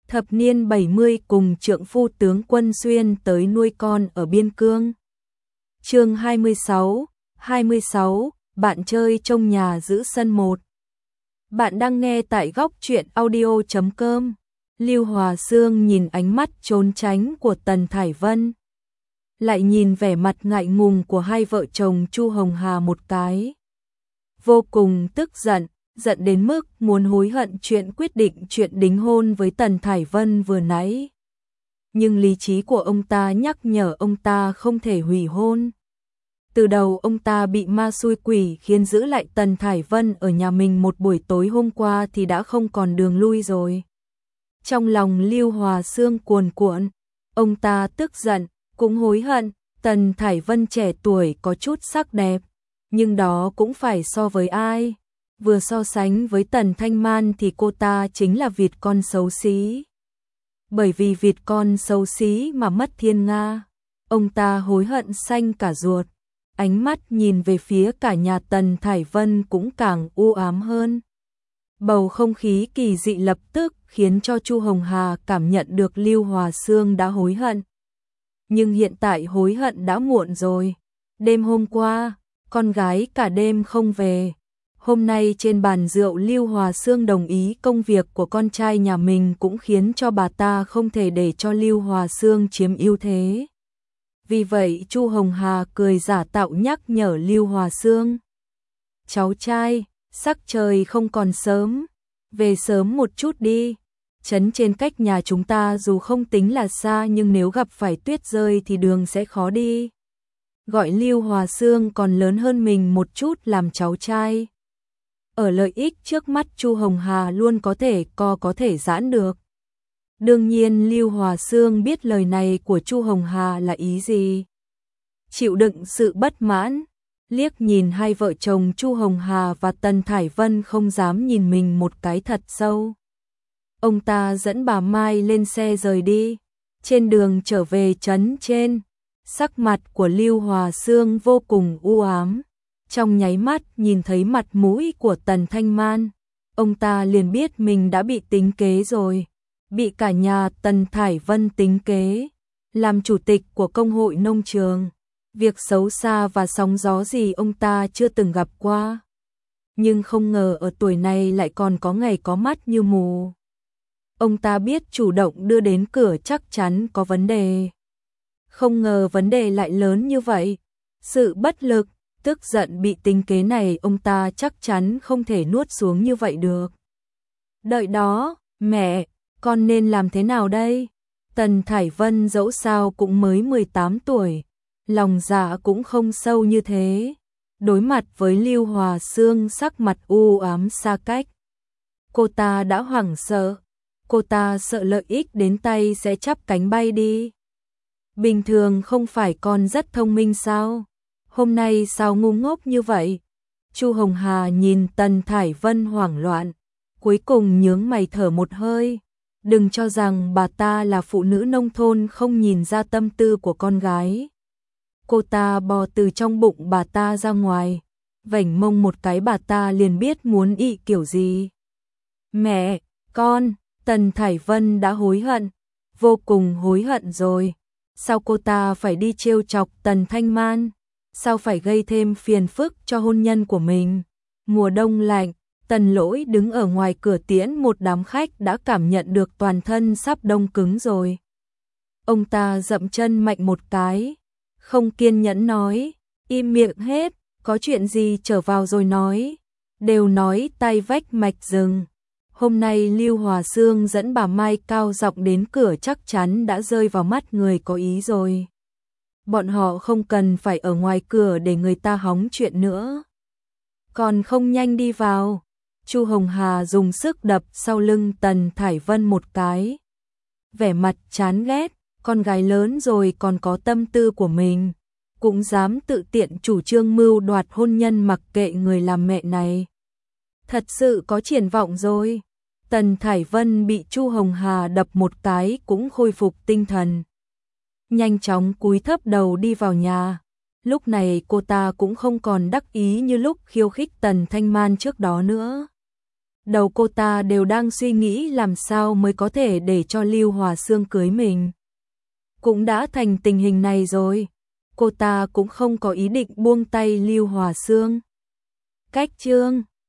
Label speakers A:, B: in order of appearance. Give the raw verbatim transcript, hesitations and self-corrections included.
A: Thập niên bảy mươi cùng trượng phu tướng Quân Xuyên tới nuôi con ở biên cương. Chương hai mươi sáu, hai mươi sáu, bạn chơi trong nhà giữ sân một. Bạn đang nghe tại góc truyện audio chấm com. Lưu Hòa Sương nhìn ánh mắt trốn tránh của Tần Thải Vân, lại nhìn vẻ mặt ngại ngùng của hai vợ chồng Chu Hồng Hà một cái. Vô cùng tức giận, giận đến mức muốn hối hận chuyện quyết định chuyện đính hôn với Tần Thải Vân vừa nãy. Nhưng lý trí của ông ta nhắc nhở ông ta không thể hủy hôn. Từ đầu ông ta bị ma xui quỷ khiến giữ lại Tần Thải Vân ở nhà mình một buổi tối hôm qua thì đã không còn đường lui rồi. Trong lòng Lưu Hòa Sương cuồn cuộn, ông ta tức giận, cũng hối hận. Tần Thải Vân trẻ tuổi có chút sắc đẹp, nhưng đó cũng phải so với ai. Vừa so sánh với Tần Thanh Man thì cô ta chính là vịt con xấu xí. Bởi vì vịt con xấu xí mà mất thiên nga, ông ta hối hận xanh cả ruột. Ánh mắt nhìn về phía cả nhà Tần Thải Vân cũng càng u ám hơn. Bầu không khí kỳ dị lập tức khiến cho Chu Hồng Hà cảm nhận được Lưu Hòa Sương đã hối hận. Nhưng hiện tại hối hận đã muộn rồi. Đêm hôm qua, con gái cả đêm không về. Hôm nay trên bàn rượu Lưu Hòa Sương đồng ý công việc của con trai nhà mình cũng khiến cho bà ta không thể để cho Lưu Hòa Sương chiếm ưu thế. Vì vậy Chu Hồng Hà cười giả tạo nhắc nhở Lưu Hòa Sương. Cháu trai, sắc trời không còn sớm, về sớm một chút đi. Trấn trên cách nhà chúng ta dù không tính là xa nhưng nếu gặp phải tuyết rơi thì đường sẽ khó đi. Gọi Lưu Hòa Sương còn lớn hơn mình một chút làm cháu trai. Ở lợi ích trước mắt Chu Hồng Hà luôn có thể co có thể giãn được. Đương nhiên Lưu Hòa Sương biết lời này của Chu Hồng Hà là ý gì. Chịu đựng sự bất mãn, liếc nhìn hai vợ chồng Chu Hồng Hà và Tần Thải Vân không dám nhìn mình một cái thật sâu. Ông ta dẫn bà Mai lên xe rời đi. Trên đường trở về trấn trên, sắc mặt của Lưu Hòa Sương vô cùng u ám. Trong nháy mắt nhìn thấy mặt mũi của Tần Thanh Man, ông ta liền biết mình đã bị tính kế rồi. Bị cả nhà Tần Thải Vân tính kế. Làm chủ tịch của công hội nông trường, việc xấu xa và sóng gió gì ông ta chưa từng gặp qua. Nhưng không ngờ ở tuổi này lại còn có ngày có mắt như mù. Ông ta biết chủ động đưa đến cửa chắc chắn có vấn đề. Không ngờ vấn đề lại lớn như vậy. Sự bất lực, tức giận bị tính kế này ông ta chắc chắn không thể nuốt xuống như vậy được. Đợi đó, mẹ, con nên làm thế nào đây? Tần Thải Vân dẫu sao cũng mới mười tám tuổi, lòng dạ cũng không sâu như thế. Đối mặt với Lưu Hòa Sương sắc mặt u ám xa cách, cô ta đã hoảng sợ. Cô ta sợ lợi ích đến tay sẽ chắp cánh bay đi. Bình thường không phải con rất thông minh sao? Hôm nay sao ngu ngốc như vậy? Chu Hồng Hà nhìn Tần Thải Vân hoảng loạn, cuối cùng nhướng mày thở một hơi. Đừng cho rằng bà ta là phụ nữ nông thôn không nhìn ra tâm tư của con gái. Cô ta bò từ trong bụng bà ta ra ngoài, vảnh mông một cái bà ta liền biết muốn ị kiểu gì. Mẹ, con, Tần Thải Vân đã hối hận, vô cùng hối hận rồi. Sao cô ta phải đi trêu chọc Tần Thanh Man? Sao phải gây thêm phiền phức cho hôn nhân của mình? Mùa đông lạnh, Tần Lỗi đứng ở ngoài cửa tiễn một đám khách đã cảm nhận được toàn thân sắp đông cứng rồi. Ông ta dậm chân mạnh một cái, không kiên nhẫn nói, im miệng hết, có chuyện gì trở vào rồi nói. Đều nói tay vách mạch rừng. Hôm nay Lưu Hòa Sương dẫn bà Mai cao giọng đến cửa chắc chắn đã rơi vào mắt người có ý rồi. Bọn họ không cần phải ở ngoài cửa để người ta hóng chuyện nữa. Còn không nhanh đi vào. Chu Hồng Hà dùng sức đập sau lưng Tần Thải Vân một cái. Vẻ mặt chán ghét, con gái lớn rồi còn có tâm tư của mình, cũng dám tự tiện chủ trương mưu đoạt hôn nhân mặc kệ người làm mẹ này. Thật sự có triển vọng rồi. Tần Thải Vân bị Chu Hồng Hà đập một cái cũng khôi phục tinh thần. Nhanh chóng cúi thấp đầu đi vào nhà. Lúc này cô ta cũng không còn đắc ý như lúc khiêu khích Tần Thanh Man trước đó nữa. đầu cô ta đều đang suy nghĩ làm sao mới có thể để cho Lưu Hòa Sương cưới mình. Cũng đã thành tình hình này rồi, cô ta cũng không có ý định buông tay Lưu Hòa Sương. Cách chương